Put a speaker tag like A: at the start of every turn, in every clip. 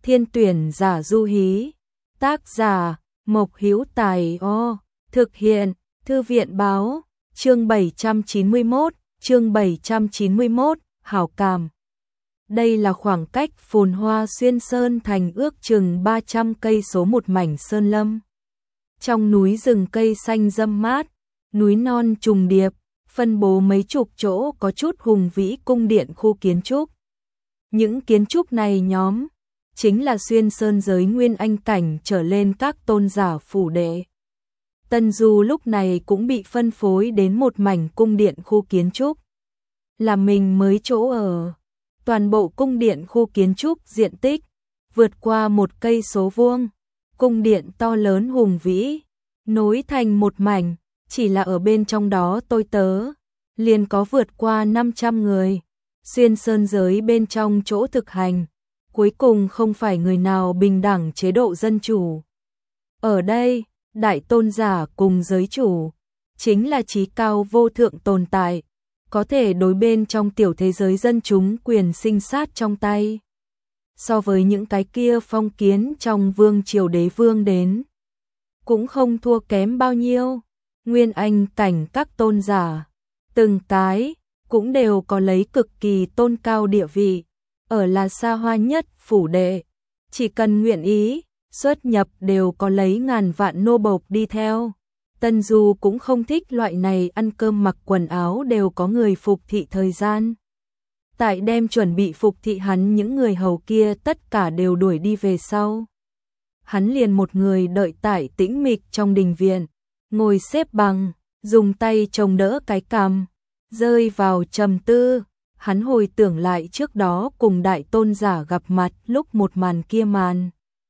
A: Thiên tuyển giả du hí. Tác giả Mộc Hữu Tài. Thực hiện Thư viện báo. Chương 791, hảo cảm. Đây là khoảng cách phồn hoa Xuyên Sơn Thành ước chừng 300 cây số một mảnh sơn lâm. Trong núi rừng cây xanh râm mát, núi non trùng điệp, phân bố mấy chục chỗ có chút hùng vĩ cung điện khu kiến trúc. Những kiến trúc này nhóm chính là Xuyên Sơn giới nguyên anh cảnh trở lên các tôn giả phủ đệ. Tân Du lúc này cũng bị phân phối đến một mảnh cung điện khu kiến trúc, là mình mới chỗ ở. Toàn bộ cung điện khu kiến trúc diện tích vượt qua 1 cây số vuông, cung điện to lớn hùng vĩ, nối thành một mảnh, chỉ là ở bên trong đó tôi tớ liền có vượt qua 500 người. Xuyên Sơn giới bên trong chỗ thực hành, cuối cùng không phải người nào bình đẳng chế độ dân chủ. Ở đây, đại tôn giả cùng giới chủ chính là chí cao vô thượng tồn tại, có thể đối bên trong tiểu thế giới dân chúng quyền sinh sát trong tay. So với những cái kia phong kiến trong vương triều đế vương đến, cũng không thua kém bao nhiêu. Nguyên anh cảnh các tôn giả, từng cái cũng đều có lấy cực kỳ tôn cao địa vị, ở là xa hoa nhất phủ đệ, chỉ cần nguyện ý, xuất nhập đều có lấy ngàn vạn nô bộc đi theo. Tân Du cũng không thích loại này ăn cơm mặc quần áo đều có người phục thị thời gian. Tại đem chuẩn bị phục thị hắn những người hầu kia tất cả đều đuổi đi về sau. Hắn liền một người đợi tại tĩnh mịch trong đình viện, ngồi xếp bằng, dùng tay chống đỡ cái cằm, rơi vào trầm tư. Hắn hồi tưởng lại trước đó cùng đại tôn giả gặp mặt lúc một màn kia màn.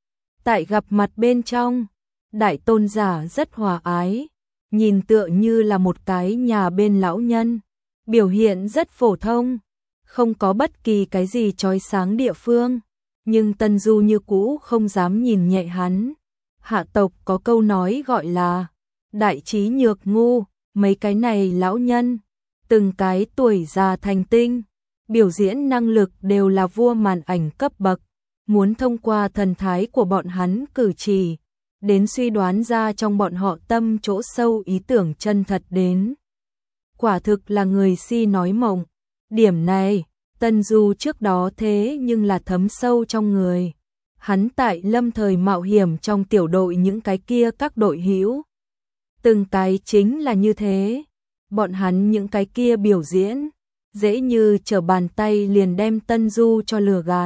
A: Tại gặp mặt bên trong, đại tôn giả rất hòa ái, nhìn tựa như là một cái nhà bên lão nhân, biểu hiện rất phổ thông, không có bất kỳ cái gì chói sáng địa phương, nhưng Tân Du như cũ không dám nhìn nhẹ hắn. Hạ tộc có câu nói gọi là đại trí nhược ngu, mấy cái này lão nhân, từng cái tuổi già thành tinh, biểu diễn năng lực đều là vua màn ảnh cấp bậc, muốn thông qua thần thái của bọn hắn cử chỉ, đến suy đoán ra trong bọn họ tâm chỗ sâu ý tưởng chân thật đến. Quả thực là người si nói mộng. Điểm này, Tân Du trước đó thế nhưng là thấm sâu trong người. Hắn tại lâm thời mạo hiểm trong tiểu đội những cái kia các đội hữu, từng cái chính là như thế. Bọn hắn những cái kia biểu diễn, dễ như trở bàn tay liền đem Tân Du cho lừa gạt.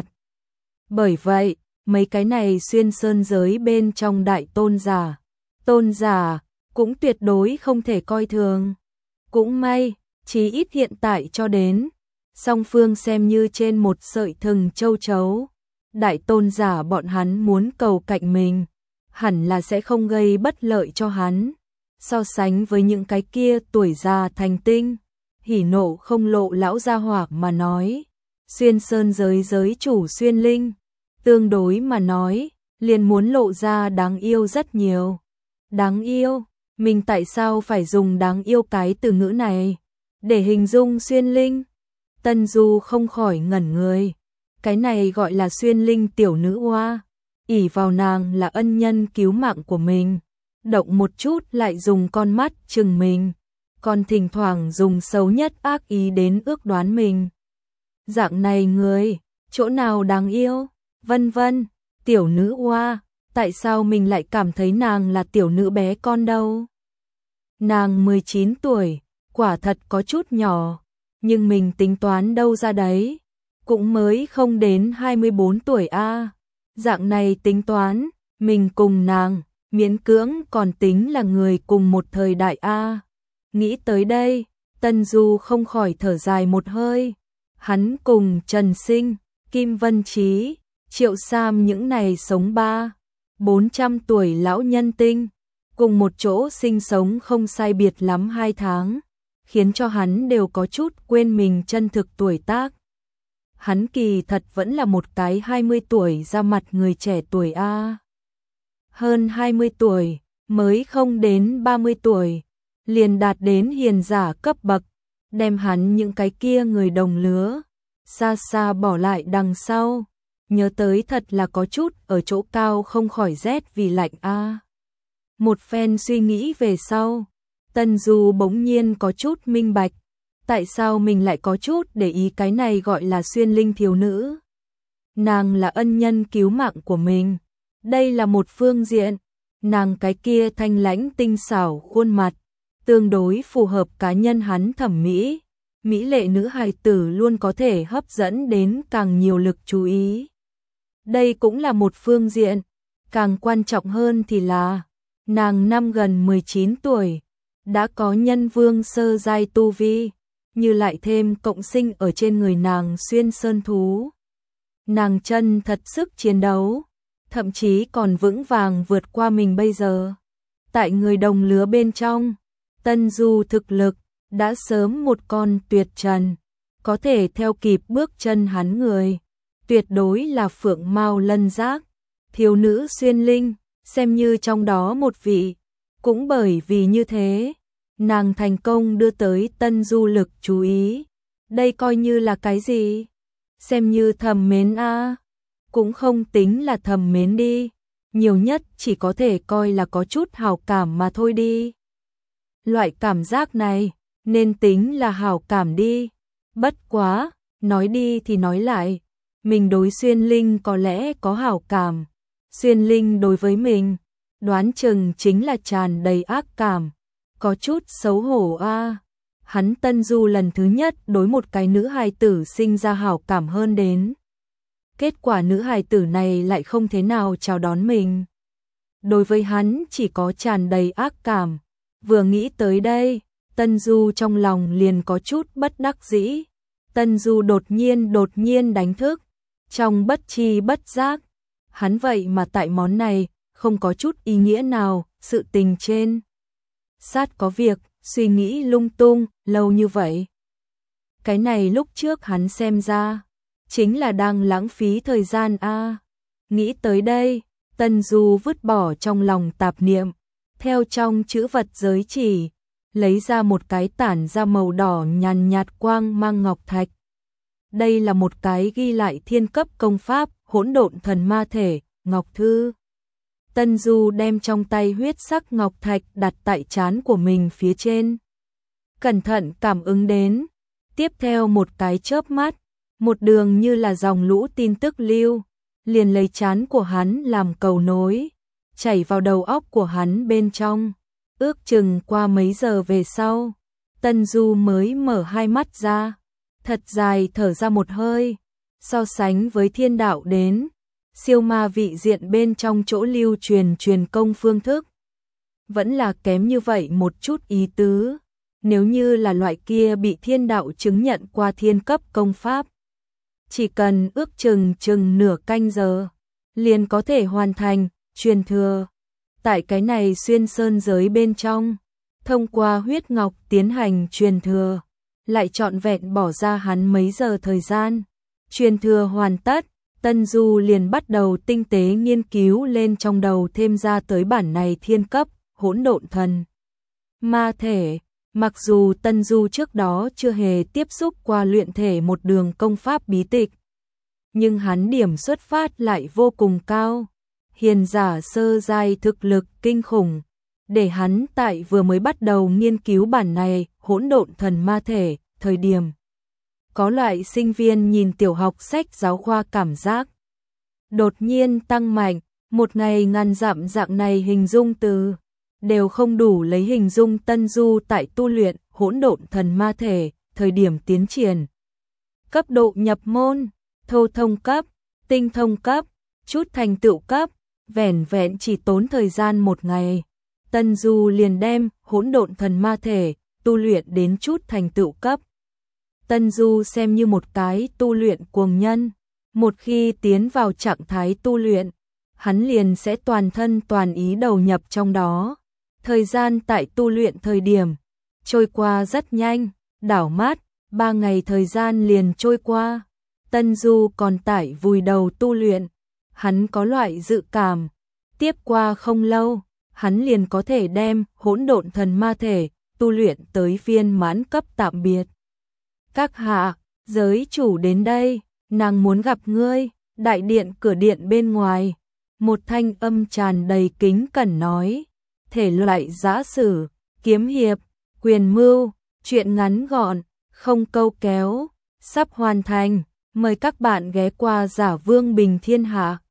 A: Bởi vậy, mấy cái này Xuyên Sơn giới bên trong đại tôn giả, cũng tuyệt đối không thể coi thường. Cũng may, chí ít hiện tại cho đến, song phương xem như trên một sợi thừng châu chấu. Đại tôn giả bọn hắn muốn cầu cạnh mình, hẳn là sẽ không gây bất lợi cho hắn. So sánh với những cái kia tuổi già thành tinh, hỉ nộ không lộ lão gia hỏa mà nói, Xuyên Sơn giới giới chủ Xuyên Linh, tương đối mà nói, liền muốn lộ ra đáng yêu rất nhiều. Đáng yêu, mình tại sao phải dùng đáng yêu cái từ ngữ này để hình dung Xuyên Linh? Tân Du không khỏi ngẩn người. Cái này gọi là Xuyên Linh tiểu nữ hoa, ỷ vào nàng là ân nhân cứu mạng của mình, động một chút lại dùng con mắt chừng mình, còn thỉnh thoảng dùng xấu nhất ác ý đến ước đoán mình. Dạng này người, chỗ nào đáng yêu? Vân vân, tiểu nữ hoa, tại sao mình lại cảm thấy nàng là tiểu nữ bé con đâu? Nàng 19 tuổi, quả thật có chút nhỏ, nhưng mình tính toán đâu ra đấy, cũng mới không đến 24 tuổi a. Dạng này tính toán, mình cùng nàng, miễn cưỡng còn tính là người cùng một thời đại a. Nghĩ tới đây, Tân Du không khỏi thở dài một hơi. Hắn cùng Trần Sinh, Kim Vân Trí, Triệu Sam những này sống 400 tuổi lão nhân tinh, cùng một chỗ sinh sống không sai biệt lắm 2 tháng, khiến cho hắn đều có chút quên mình chân thực tuổi tác. Hắn kỳ thật vẫn là một cái 20 tuổi ra mặt người trẻ tuổi a. Hơn 20 tuổi, mới không đến 30 tuổi, liền đạt đến hiền giả cấp bậc, đem hắn những cái kia người đồng lứa xa xa bỏ lại đằng sau. nhớ tới thật là có chút ở chỗ cao không khỏi rét vì lạnh a. Một phen suy nghĩ về sau, Tân Du bỗng nhiên có chút minh bạch, tại sao mình lại có chút để ý cái này gọi là Xuyên Linh thiếu nữ. Nàng là ân nhân cứu mạng của mình, đây là một phương diện, nàng cái kia thanh lãnh tinh xảo khuôn mặt, tương đối phù hợp cá nhân hắn thẩm mỹ, mỹ lệ nữ hài tử luôn có thể hấp dẫn đến càng nhiều lực chú ý. Đây cũng là một phương diện, càng quan trọng hơn thì là, nàng năm gần 19 tuổi, đã có nhân vương sơ giai tu vi, như lại thêm cộng sinh ở trên người nàng xuyên sơn thú. Nàng chân thật sức chiến đấu, thậm chí còn vững vàng vượt qua mình bây giờ. Tại người đồng lứa bên trong, Tân Du thực lực đã sớm một con tuyệt trần, có thể theo kịp bước chân hắn người, tuyệt đối là phượng mao lân giác, thiếu nữ xuyên linh, xem như trong đó một vị. Cũng bởi vì như thế, nàng thành công đưa tới Tân Du lực chú ý. Đây coi như là cái gì? Xem như thầm mến a, cũng không tính là thầm mến đi, nhiều nhất chỉ có thể coi là có chút hảo cảm mà thôi đi. Loại cảm giác này nên tính là hảo cảm đi. Bất quá, nói đi thì nói lại, mình đối Xuyên Linh có lẽ có hảo cảm, Xuyên Linh đối với mình, đoán chừng chính là tràn đầy ác cảm, có chút xấu hổ a. Hắn Tân Du lần thứ nhất đối một cái nữ hài tử sinh ra hảo cảm hơn đến. Kết quả nữ hài tử này lại không thế nào chào đón mình. Đối với hắn chỉ có tràn đầy ác cảm. Vừa nghĩ tới đây, Tân Du trong lòng liền có chút bất đắc dĩ. Tân Du đột nhiên đánh thức. Trong bất chi bất giác, hắn vậy mà tại món này không có chút ý nghĩa nào, sự tình trên. Sát có việc, suy nghĩ lung tung, lâu như vậy. Cái này lúc trước hắn xem ra, chính là đang lãng phí thời gian a. Nghĩ tới đây, Tân Du vứt bỏ trong lòng tạp niệm, theo trong chữ vật giới chỉ, lấy ra một cái tản ra màu đỏ nhàn nhạt quang mang ngọc thạch. Đây là một cái ghi lại thiên cấp công pháp, hỗn độn thần ma thể, ngọc thư. Tân Du đem trong tay huyết sắc ngọc thạch đặt tại trán của mình phía trên. Cẩn thận cảm ứng đến, tiếp theo một cái chớp mắt, một đường như là dòng lũ tin tức lưu, liền lấy trán của hắn làm cầu nối, chảy vào đầu óc của hắn bên trong. Ước chừng qua mấy giờ về sau, Tân Du mới mở hai mắt ra, thật dài thở ra một hơi, so sánh với thiên đạo đến, siêu ma vị diện bên trong chỗ lưu truyền công phương thức. Vẫn là kém như vậy một chút ý tứ, nếu như là loại kia bị thiên đạo chứng nhận qua thiên cấp công pháp. Chỉ cần ước chừng nửa canh giờ, liền có thể hoàn thành, truyền thừa. Tại cái này xuyên sơn giới bên trong, thông qua huyết ngọc tiến hành truyền thừa, lại trọn vẹn bỏ ra hắn mấy giờ thời gian. Truyền thừa hoàn tất, Tân Du liền bắt đầu tinh tế nghiên cứu lên trong đầu thêm ra tới bản này thiên cấp, hỗn độn thần ma thể. Mặc dù Tân Du trước đó chưa hề tiếp xúc qua luyện thể một đường công pháp bí tịch, nhưng hắn điểm xuất phát lại vô cùng cao. Hiền giả sơ giai thực lực kinh khủng, để hắn tại vừa mới bắt đầu nghiên cứu bản này hỗn độn thần ma thể, thời điểm có loại sinh viên nhìn tiểu học sách giáo khoa cảm giác. Đột nhiên tăng mạnh, một ngày ngàn dặm dạng này hình dung từ, đều không đủ lấy hình dung Tân Du tại tu luyện hỗn độn thần ma thể, thời điểm tiến triển. Cấp độ nhập môn, thô thông cấp, tinh thông cấp, chút thành tựu cấp, vẻn vẹn chỉ tốn thời gian một ngày. Tân Du liền đem hỗn độn thần ma thể tu luyện đến chút thành tựu cấp. Tân Du xem như một cái tu luyện cuồng nhân, một khi tiến vào trạng thái tu luyện, hắn liền sẽ toàn thân toàn ý đầu nhập trong đó. Thời gian tại tu luyện thời điểm trôi qua rất nhanh, đảo mắt 3 ngày thời gian liền trôi qua. Tân Du còn tại vùi đầu tu luyện, hắn có loại dự cảm, tiếp qua không lâu, hắn liền có thể đem hỗn độn thần ma thể tu luyện tới viên mãn cấp tạm biệt. Các hạ, giới chủ đến đây, nàng muốn gặp ngươi. Đại điện cửa điện bên ngoài, một thanh âm tràn đầy kính cẩn nói, thể loại giã sử, kiếm hiệp, quyền mưu, truyện ngắn gọn, không câu kéo, sắp hoàn thành, mời các bạn ghé qua Giả Vương Bình Thiên Hạ.